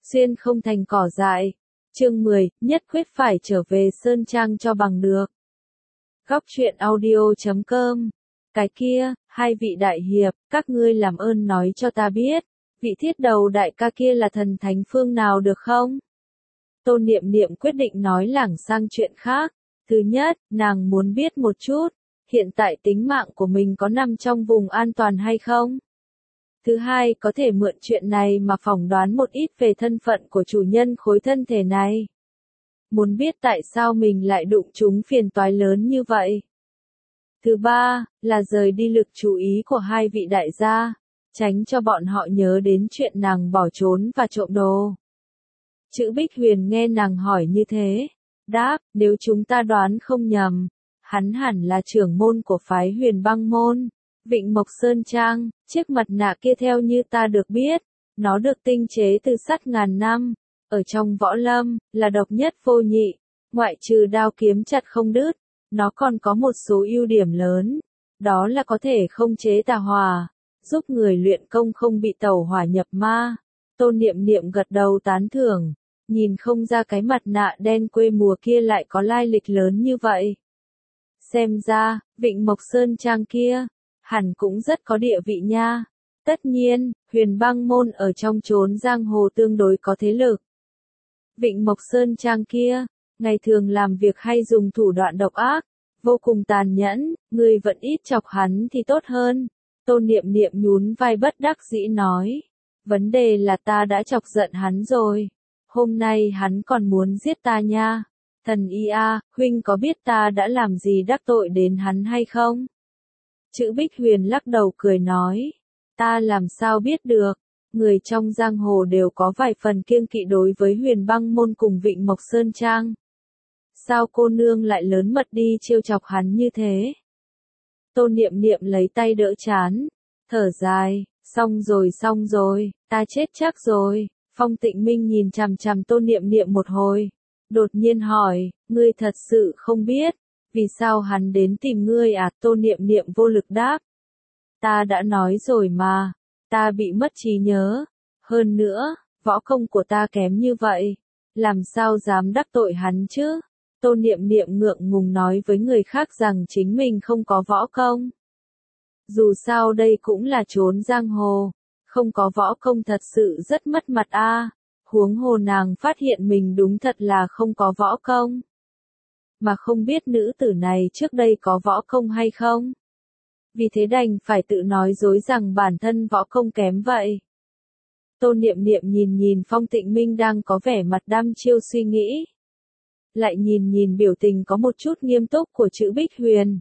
xuyên không thành cỏ dại. Chương 10, nhất quyết phải trở về Sơn Trang cho bằng được. Góc truyện audio.com. Cái kia, hai vị đại hiệp, các ngươi làm ơn nói cho ta biết, vị thiết đầu đại ca kia là thần thánh phương nào được không? Tôn Niệm Niệm quyết định nói lảng sang chuyện khác. Thứ nhất, nàng muốn biết một chút, hiện tại tính mạng của mình có nằm trong vùng an toàn hay không? Thứ hai, có thể mượn chuyện này mà phỏng đoán một ít về thân phận của chủ nhân khối thân thể này. Muốn biết tại sao mình lại đụng trúng phiền toái lớn như vậy. Thứ ba, là rời đi lực chú ý của hai vị đại gia, tránh cho bọn họ nhớ đến chuyện nàng bỏ trốn và trộm đồ. Chữ Bích Huyền nghe nàng hỏi như thế, đáp, nếu chúng ta đoán không nhầm, hắn hẳn là trưởng môn của phái Huyền Băng môn, Vịnh Mộc Sơn Trang. Chiếc mặt nạ kia theo như ta được biết, nó được tinh chế từ sắt ngàn năm, ở trong võ lâm, là độc nhất vô nhị, ngoại trừ đao kiếm chặt không đứt, nó còn có một số ưu điểm lớn, đó là có thể không chế tà hỏa, giúp người luyện công không bị tẩu hỏa nhập ma. Tôn Niệm Niệm gật đầu tán thưởng, nhìn không ra cái mặt nạ đen quê mùa kia lại có lai lịch lớn như vậy. Xem ra, Vịnh Mộc Sơn Trang kia, hẳn cũng rất có địa vị nha. Tất nhiên, Huyền Băng môn ở trong chốn giang hồ tương đối có thế lực. Vịnh Mộc Sơn Trang kia, ngày thường làm việc hay dùng thủ đoạn độc ác, vô cùng tàn nhẫn, người vẫn ít chọc hắn thì tốt hơn. Tôn Niệm Niệm nhún vai bất đắc dĩ nói, vấn đề là ta đã chọc giận hắn rồi, hôm nay hắn còn muốn giết ta nha. Thần y a, huynh có biết ta đã làm gì đắc tội đến hắn hay không? Chữ Bích Huyền lắc đầu cười nói, ta làm sao biết được, người trong giang hồ đều có vài phần kiêng kỵ đối với Huyền Băng môn cùng Vịnh Mộc Sơn Trang. Sao cô nương lại lớn mật đi trêu chọc hắn như thế? Tôn Niệm Niệm lấy tay đỡ chán, thở dài, xong rồi, ta chết chắc rồi. Phong Tịnh Minh nhìn chằm chằm Tôn Niệm Niệm một hồi, đột nhiên hỏi, ngươi thật sự không biết, vì sao hắn đến tìm ngươi à? Tôn Niệm Niệm vô lực đáp, ta đã nói rồi mà, ta bị mất trí nhớ, hơn nữa, võ công của ta kém như vậy, làm sao dám đắc tội hắn chứ? Tôn Niệm Niệm ngượng ngùng nói với người khác rằng chính mình không có võ công. Dù sao đây cũng là chốn giang hồ, không có võ công thật sự rất mất mặt a. Huống hồ nàng phát hiện mình đúng thật là không có võ công. Mà không biết nữ tử này trước đây có võ công hay không. Vì thế đành phải tự nói dối rằng bản thân võ công kém vậy. Tôn Niệm Niệm nhìn Phong Tịnh Minh đang có vẻ mặt đăm chiêu suy nghĩ. Lại nhìn biểu tình có một chút nghiêm túc của chữ Bích Huyền.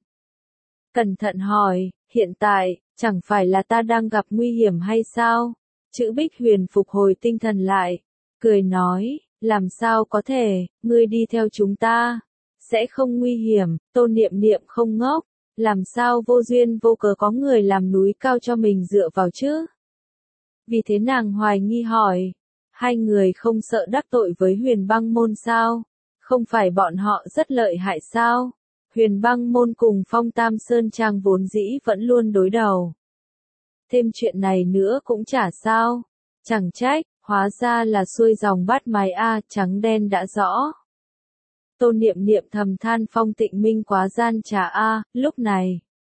Cẩn thận hỏi, hiện tại, chẳng phải là ta đang gặp nguy hiểm hay sao? Chữ Bích Huyền phục hồi tinh thần lại, cười nói, làm sao có thể, ngươi đi theo chúng ta, sẽ không nguy hiểm. Tôn Niệm Niệm không ngốc, làm sao vô duyên vô cớ có người làm núi cao cho mình dựa vào chứ? Vì thế nàng hoài nghi hỏi, hai người không sợ đắc tội với Huyền Băng môn sao? Không phải bọn họ rất lợi hại sao? Huyền Băng môn cùng Phong Tam Sơn Trang vốn dĩ vẫn luôn đối đầu. Thêm chuyện này nữa cũng chả sao. Chẳng trách, hóa ra là xuôi dòng bát mái a, trắng đen đã rõ. Tôn Niệm Niệm thầm than Phong Tịnh Minh quá gian trá a. Lúc này,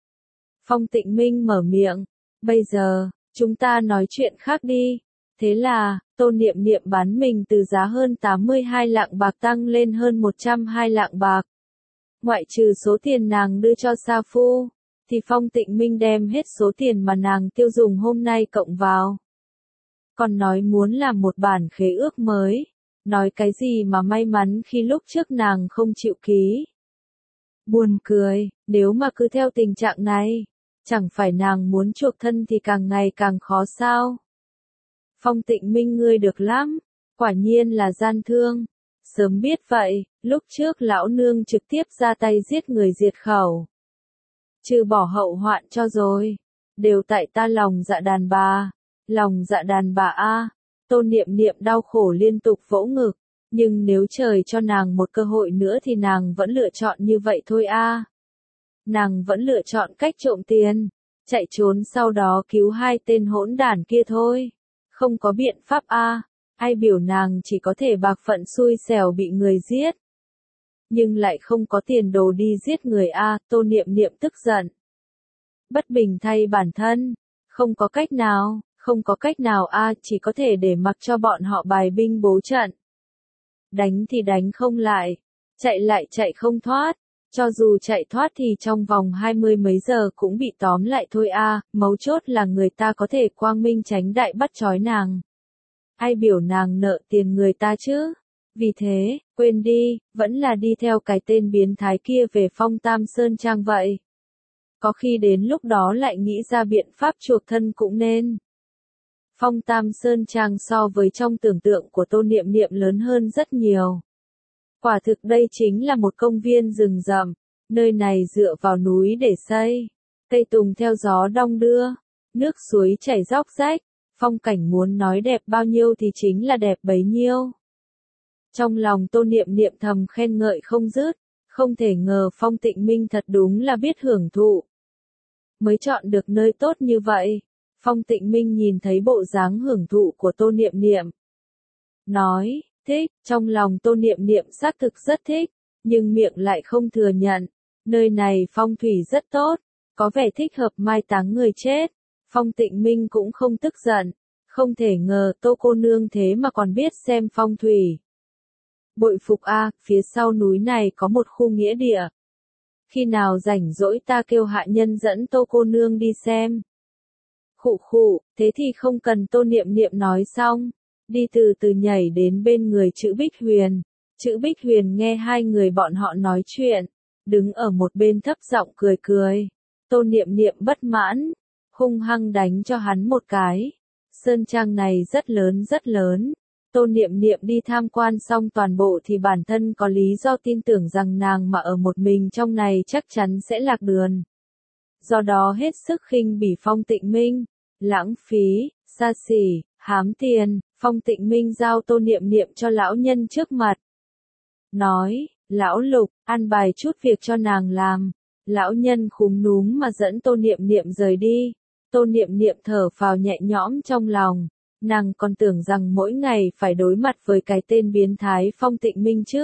Phong Tịnh Minh mở miệng, bây giờ, chúng ta nói chuyện khác đi. Thế là, Tôn Niệm Niệm bán mình từ giá hơn 82 lạng bạc tăng lên hơn 120 lạng bạc. Ngoại trừ số tiền nàng đưa cho Sa Phu, thì Phong Tịnh Minh đem hết số tiền mà nàng tiêu dùng hôm nay cộng vào. Còn nói muốn làm một bản khế ước mới, nói cái gì mà may mắn khi lúc trước nàng không chịu ký. Buồn cười, nếu mà cứ theo tình trạng này, chẳng phải nàng muốn chuộc thân thì càng ngày càng khó sao? Phong Tịnh Minh ngươi được lắm, quả nhiên là gian thương. Sớm biết vậy, lúc trước lão nương trực tiếp ra tay giết người diệt khẩu. Trừ bỏ hậu hoạn cho rồi, đều tại ta lòng dạ đàn bà. Lòng dạ đàn bà a. Tôn Niệm Niệm đau khổ liên tục vỗ ngực, nhưng nếu trời cho nàng một cơ hội nữa thì nàng vẫn lựa chọn như vậy thôi a. Nàng vẫn lựa chọn cách trộm tiền, chạy trốn sau đó cứu hai tên hỗn đản kia thôi. Không có biện pháp a. Ai biểu nàng chỉ có thể bạc phận xui xẻo bị người giết. Nhưng lại không có tiền đồ đi giết người a, Tô Niệm Niệm tức giận. Bất bình thay bản thân, không có cách nào, không có cách nào a, chỉ có thể để mặc cho bọn họ bài binh bố trận. Đánh thì đánh không lại, chạy không thoát, cho dù chạy thoát thì trong vòng 20 mấy giờ cũng bị tóm lại thôi a, mấu chốt là người ta có thể quang minh chánh đại bắt trói nàng. Ai biểu nàng nợ tiền người ta chứ? Vì thế, quên đi, vẫn là đi theo cái tên biến thái kia về Phong Tam Sơn Trang vậy. Có khi đến lúc đó lại nghĩ ra biện pháp chuộc thân cũng nên. Phong Tam Sơn Trang so với trong tưởng tượng của Tô Niệm Niệm lớn hơn rất nhiều. Quả thực đây chính là một công viên rừng rậm, nơi này dựa vào núi để xây. Cây tùng theo gió đong đưa, nước suối chảy róc rách, phong cảnh muốn nói đẹp bao nhiêu thì chính là đẹp bấy nhiêu. Trong lòng Tô Niệm Niệm thầm khen ngợi không dứt, không thể ngờ Phong Tịnh Minh thật đúng là biết hưởng thụ. Mới chọn được nơi tốt như vậy. Phong Tịnh Minh nhìn thấy bộ dáng hưởng thụ của Tô Niệm Niệm. Nói, thích, trong lòng Tô Niệm Niệm xác thực rất thích, nhưng miệng lại không thừa nhận. Nơi này phong thủy rất tốt, có vẻ thích hợp mai táng người chết. Phong Tịnh Minh cũng không tức giận, không thể ngờ Tô cô nương thế mà còn biết xem phong thủy. Bội phục a, phía sau núi này có một khu nghĩa địa. Khi nào rảnh rỗi ta kêu hạ nhân dẫn Tô cô nương đi xem. Khụ khụ, thế thì không cần Tô Niệm Niệm nói xong, đi từ từ nhảy đến bên người Trữ Bích Huyền. Trữ Bích Huyền nghe hai người bọn họ nói chuyện, đứng ở một bên thấp giọng cười cười. Tô Niệm Niệm bất mãn, hung hăng đánh cho hắn một cái. Sơn trang này rất lớn rất lớn. Tô Niệm Niệm đi tham quan xong toàn bộ thì bản thân có lý do tin tưởng rằng nàng mà ở một mình trong này chắc chắn sẽ lạc đường. Do đó hết sức khinh bỉ Phong Tịnh Minh, lãng phí, xa xỉ, hám tiền. Phong Tịnh Minh giao Tô Niệm Niệm cho lão nhân trước mặt. Nói, lão Lục, an bài chút việc cho nàng làm. Lão nhân khúm núm mà dẫn Tô Niệm Niệm rời đi. Tô Niệm Niệm thở phào nhẹ nhõm trong lòng. Nàng còn tưởng rằng mỗi ngày phải đối mặt với cái tên biến thái Phong Tịnh Minh chứ.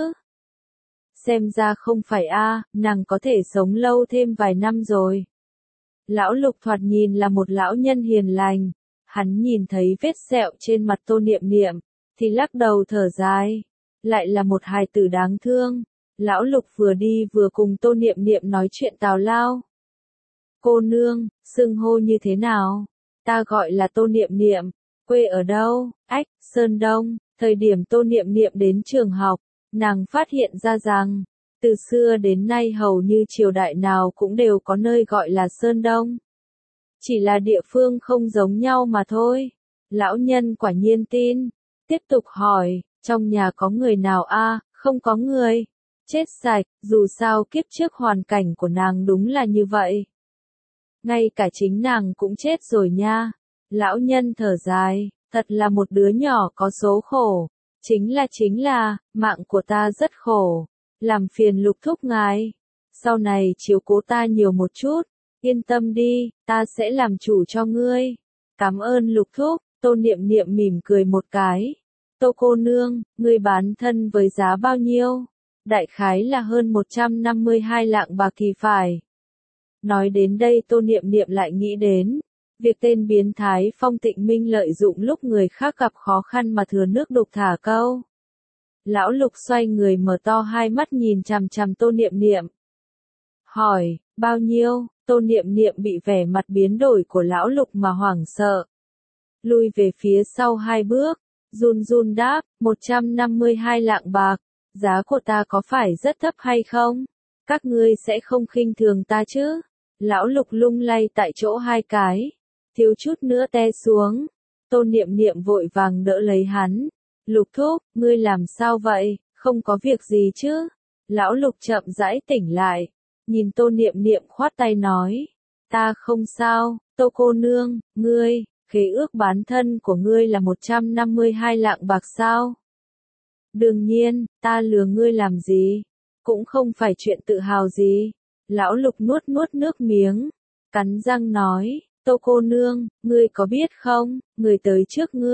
Xem ra không phải a, nàng có thể sống lâu thêm vài năm rồi. Lão Lục thoạt nhìn là một lão nhân hiền lành. Hắn nhìn thấy vết sẹo trên mặt Tô Niệm Niệm, thì lắc đầu thở dài. Lại là một hài tử đáng thương. Lão Lục vừa đi vừa cùng Tô Niệm Niệm nói chuyện tào lao. Cô nương, xưng hô như thế nào? Ta gọi là Tô Niệm Niệm. Quê ở đâu? Ách, Sơn Đông. Thời điểm Tô Niệm Niệm đến trường học, nàng phát hiện ra rằng, từ xưa đến nay hầu như triều đại nào cũng đều có nơi gọi là Sơn Đông. Chỉ là địa phương không giống nhau mà thôi. Lão nhân quả nhiên tin. Tiếp tục hỏi, trong nhà có người nào a? Không có người. Chết sạch, dù sao kiếp trước hoàn cảnh của nàng đúng là như vậy. Ngay cả chính nàng cũng chết rồi nha. Lão nhân thở dài, thật là một đứa nhỏ có số khổ. Chính là, mạng của ta rất khổ. Làm phiền Lục thúc ngài. Sau này chiếu cố ta nhiều một chút. Yên tâm đi, ta sẽ làm chủ cho ngươi. Cảm ơn Lục thúc. Tô Niệm Niệm mỉm cười một cái. Tô cô nương, ngươi bán thân với giá bao nhiêu? Đại khái là hơn 152 lạng bạc thì phải. Nói đến đây Tô Niệm Niệm lại nghĩ đến. Việc tên biến thái Phong Tịnh Minh lợi dụng lúc người khác gặp khó khăn mà thừa nước đục thả câu. Lão Lục xoay người mở to hai mắt nhìn chằm chằm Tô Niệm Niệm. Hỏi, bao nhiêu? Tô Niệm Niệm bị vẻ mặt biến đổi của Lão Lục mà hoảng sợ. Lui về phía sau hai bước, run run đáp, 152 lạng bạc. Giá của ta có phải rất thấp hay không? Các ngươi sẽ không khinh thường ta chứ? Lão Lục lung lay tại chỗ hai cái. Thiếu chút nữa té xuống. Tô Niệm Niệm vội vàng đỡ lấy hắn. Lục thúc, ngươi làm sao vậy? Không có việc gì chứ? Lão Lục chậm rãi tỉnh lại. Nhìn Tô Niệm Niệm khoát tay nói. Ta không sao, Tô cô nương, ngươi, khế ước bán thân của ngươi là 152 lạng bạc sao? Đương nhiên, ta lừa ngươi làm gì? Cũng không phải chuyện tự hào gì. Lão Lục nuốt nước miếng. Cắn răng nói. Tô cô nương, ngươi có biết không, người tới trước ngươi,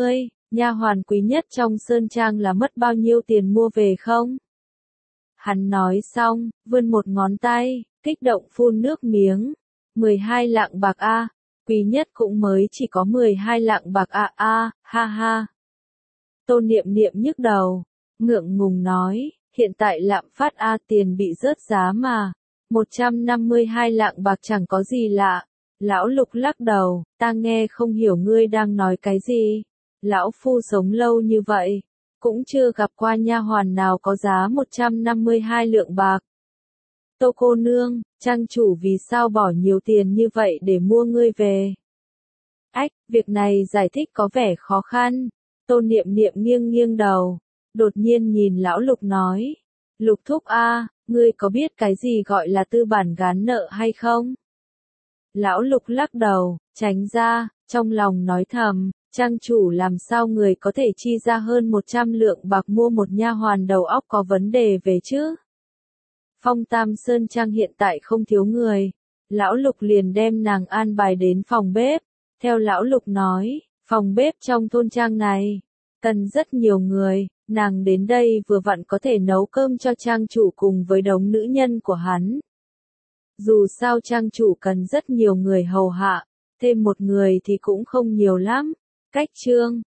nha hoàn quý nhất trong sơn trang là mất bao nhiêu tiền mua về không? Hắn nói xong, vươn một ngón tay, kích động phun nước miếng. 12 lạng bạc a, quý nhất cũng mới chỉ có 12 lạng bạc a ha ha. Tô Niệm Niệm nhức đầu, ngượng ngùng nói, hiện tại lạm phát tiền bị rớt giá mà. 152 lạng bạc chẳng có gì lạ. Lão Lục lắc đầu, ta nghe không hiểu ngươi đang nói cái gì. Lão phu sống lâu như vậy, cũng chưa gặp qua nha hoàn nào có giá 152 lượng bạc. Tô cô nương, trang chủ vì sao bỏ nhiều tiền như vậy để mua ngươi về? Ách, việc này giải thích có vẻ khó khăn. Tô Niệm Niệm nghiêng nghiêng đầu, đột nhiên nhìn Lão Lục nói, Lục thúc ngươi có biết cái gì gọi là tư bản gán nợ hay không? Lão Lục lắc đầu, tránh ra, trong lòng nói thầm, trang chủ làm sao người có thể chi ra hơn 100 lượng bạc mua một nha hoàn đầu óc có vấn đề về chứ? Phong Tam Sơn Trang hiện tại không thiếu người. Lão Lục liền đem nàng an bài đến phòng bếp. Theo Lão Lục nói, phòng bếp trong thôn trang này cần rất nhiều người, nàng đến đây vừa vặn có thể nấu cơm cho trang chủ cùng với đống nữ nhân của hắn. Dù sao trang chủ cần rất nhiều người hầu hạ, thêm một người thì cũng không nhiều lắm. Cách chương